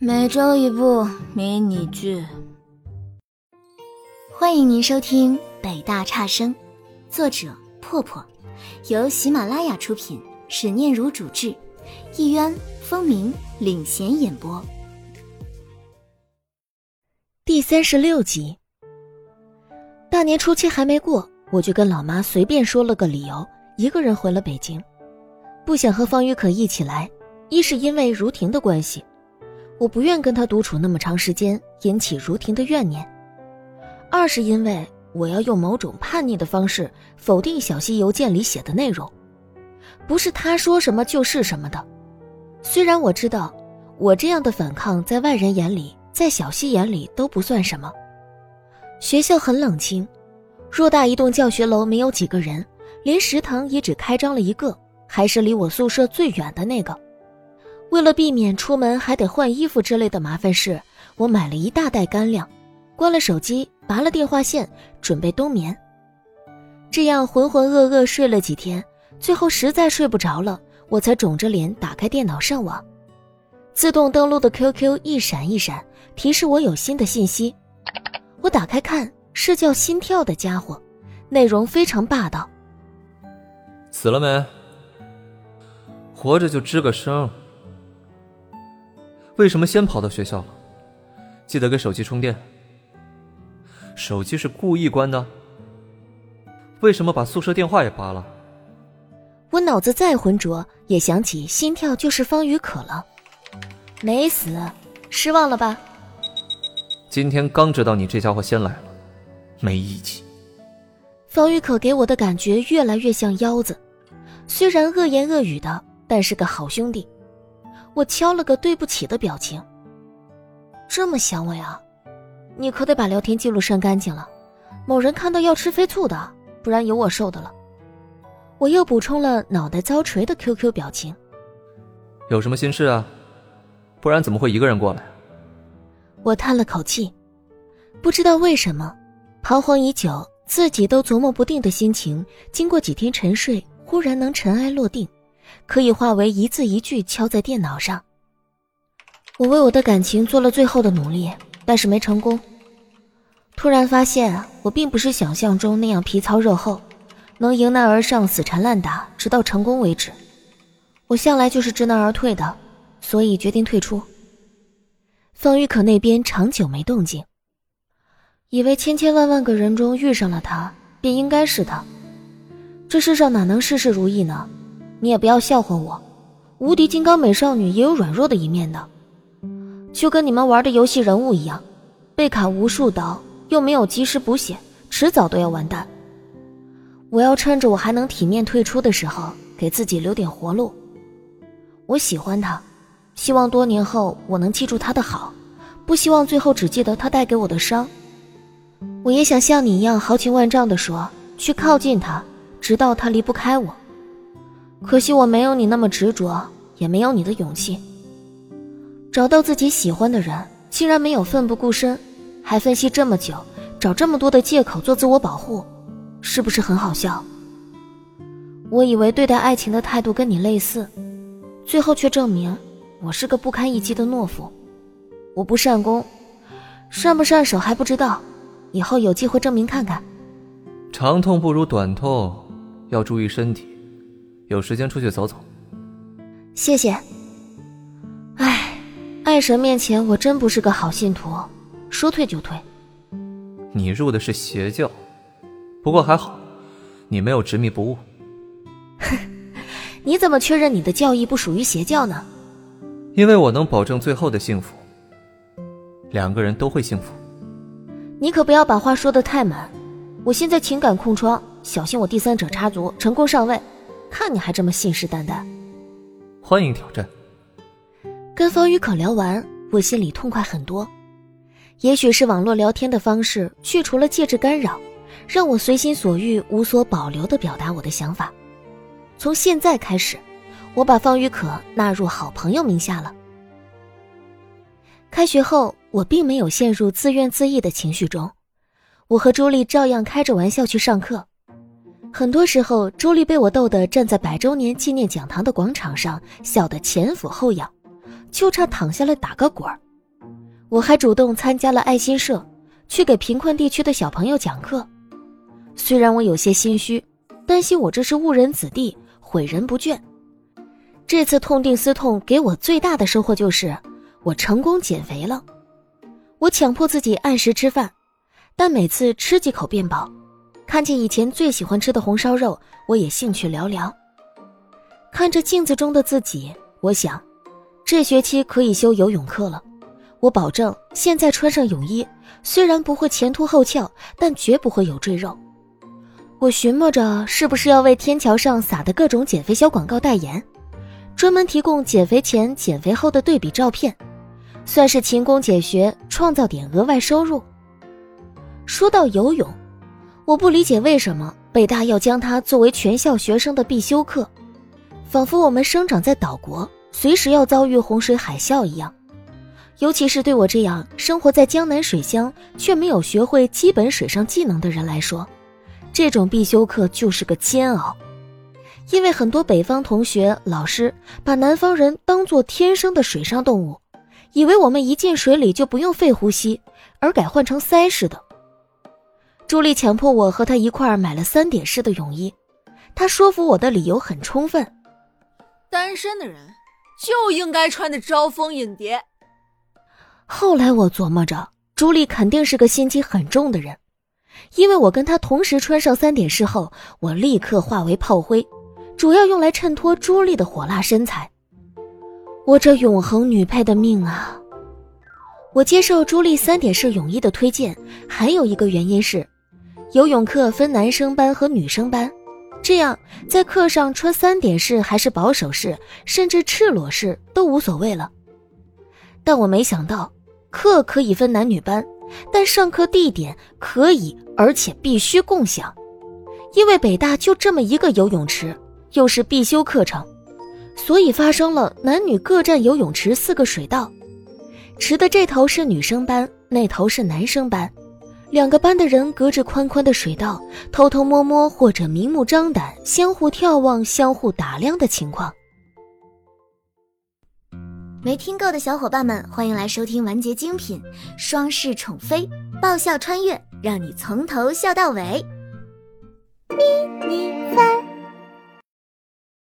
每周一部迷你剧。 欢迎您收听北大差生，作者破破，由喜马拉雅出品，沈念如主制，一渊、风鸣领衔演播。第36集。大年初七还没过，我就跟老妈随便说了个理由，一个人回了北京。不想和方玉可一起来，一是因为如婷的关系，我不愿跟她独处那么长时间，引起如婷的怨念；二是因为我要用某种叛逆的方式否定小溪邮件里写的内容，不是她说什么就是什么的。虽然我知道我这样的反抗在外人眼里，在小溪眼里都不算什么。学校很冷清，偌大一栋教学楼没有几个人，连食堂也只开张了一个，还是离我宿舍最远的那个。为了避免出门还得换衣服之类的麻烦事，我买了一大袋干粮，关了手机，拔了电话线，准备冬眠。这样浑浑噩噩睡了几天，最后实在睡不着了，我才肿着脸打开电脑上网。自动登录的 QQ 一闪一闪，提示我有新的信息。我打开看，是叫心跳的家伙，内容非常霸道。 死了没？活着就吱个声。为什么先跑到学校了？记得给手机充电。手机是故意关的？为什么把宿舍电话也拔了？ 我脑子再浑浊，也想起心跳就是方宇可了。没死，失望了吧？ 今天刚知道你这家伙先来了，没义气。 方宇可给我的感觉越来越像腰子，虽然恶言恶语的，但是个好兄弟。我敲了个对不起的表情。这么想我呀？你可得把聊天记录删干净了，某人看到要吃飞醋的，不然有我受的了。我又补充了脑袋遭锤的 QQ 表情。 有什么心事啊？不然怎么会一个人过来？ 我叹了口气，不知道为什么，彷徨已久，自己都琢磨不定的心情，经过几天沉睡，忽然能尘埃落定，可以化为一字一句敲在电脑上。我为我的感情做了最后的努力，但是没成功。突然发现我并不是想象中那样皮糙肉厚，能迎难而上，死缠烂打，直到成功为止。我向来就是知难而退的，所以决定退出。方玉可那边长久没动静，以为千千万万个人中遇上了他，便应该是他。这世上哪能事事如意呢？你也不要笑话我，无敌金刚美少女也有软弱的一面的。就跟你们玩的游戏人物一样，被砍无数刀，又没有及时补血，迟早都要完蛋。我要趁着我还能体面退出的时候，给自己留点活路。我喜欢他，希望多年后我能记住他的好，不希望最后只记得他带给我的伤。我也想像你一样豪情万丈地说，去靠近他，直到他离不开我。可惜我没有你那么执着，也没有你的勇气。找到自己喜欢的人，竟然没有奋不顾身，还分析这么久，找这么多的借口做自我保护，是不是很好笑？我以为对待爱情的态度跟你类似，最后却证明我是个不堪一击的懦夫。我不善攻，善不善手还不知道，以后有机会证明看看。 长痛不如短痛，要注意身体，有时间出去走走。 谢谢。唉，爱神面前我真不是个好信徒，说退就退。 你入的是邪教，不过还好，你没有执迷不悟。 你怎么确认你的教义不属于邪教呢？ 因为我能保证最后的幸福，两个人都会幸福。 你可不要把话说得太满，我现在情感空窗，小心我第三者插足，成功上位，看你还这么信誓旦旦。 欢迎挑战。 跟方宇可聊完，我心里痛快很多。也许是网络聊天的方式去除了介质干扰，让我随心所欲无所保留地表达我的想法。从现在开始，我把方宇可纳入好朋友名下了。开学后，我并没有陷入自怨自艾的情绪中，我和朱莉照样开着玩笑去上课。很多时候，朱莉被我逗得站在100周年纪念讲堂的广场上，笑得前俯后仰，就差躺下来打个滚儿， 我还主动参加了爱心社，去给贫困地区的小朋友讲课。虽然我有些心虚，担心我这是误人子弟，毁人不倦。这次痛定思痛给我最大的收获就是我成功减肥了。我强迫自己按时吃饭，但每次吃几口便饱。看见以前最喜欢吃的红烧肉，我也兴趣寥寥。看着镜子中的自己，我想这学期可以修游泳课了。我保证现在穿上泳衣，虽然不会前凸后翘，但绝不会有赘肉。我寻摸着是不是要为天桥上撒的各种减肥小广告代言，专门提供减肥前减肥后的对比照片，算是勤工俭学，创造点额外收入。说到游泳，我不理解为什么北大要将它作为全校学生的必修课，仿佛我们生长在岛国，随时要遭遇洪水海啸一样。尤其是对我这样生活在江南水乡却没有学会基本水上技能的人来说，这种必修课就是个煎熬。因为很多北方同学老师把南方人当作天生的水上动物，以为我们一进水里就不用肺呼吸，而改换成鳃似的。朱莉强迫我和她一块儿买了3点式的泳衣，她说服我的理由很充分， 单身的人就应该穿得招蜂引蝶。 后来我琢磨着，朱莉肯定是个心机很重的人，因为我跟她同时穿上3点式后，我立刻化为炮灰，主要用来衬托朱莉的火辣身材。我这永恒女配的命啊！我接受朱莉3点式泳衣的推荐，还有一个原因是，游泳课分男生班和女生班，这样在课上穿3点式还是保守式，甚至赤裸式都无所谓了。但我没想到，课可以分男女班，但上课地点可以而且必须共享，因为北大就这么一个游泳池，又是必修课程，所以发生了男女各占游泳池4个水道，池的这头是女生班，那头是男生班，2个班的人隔着宽宽的水道，偷偷摸摸或者明目张胆相互眺望，相互打量的情况。 没听够的小伙伴们，欢迎来收听完结精品《双世宠妃》，爆笑穿越，让你从头笑到尾。咪咪番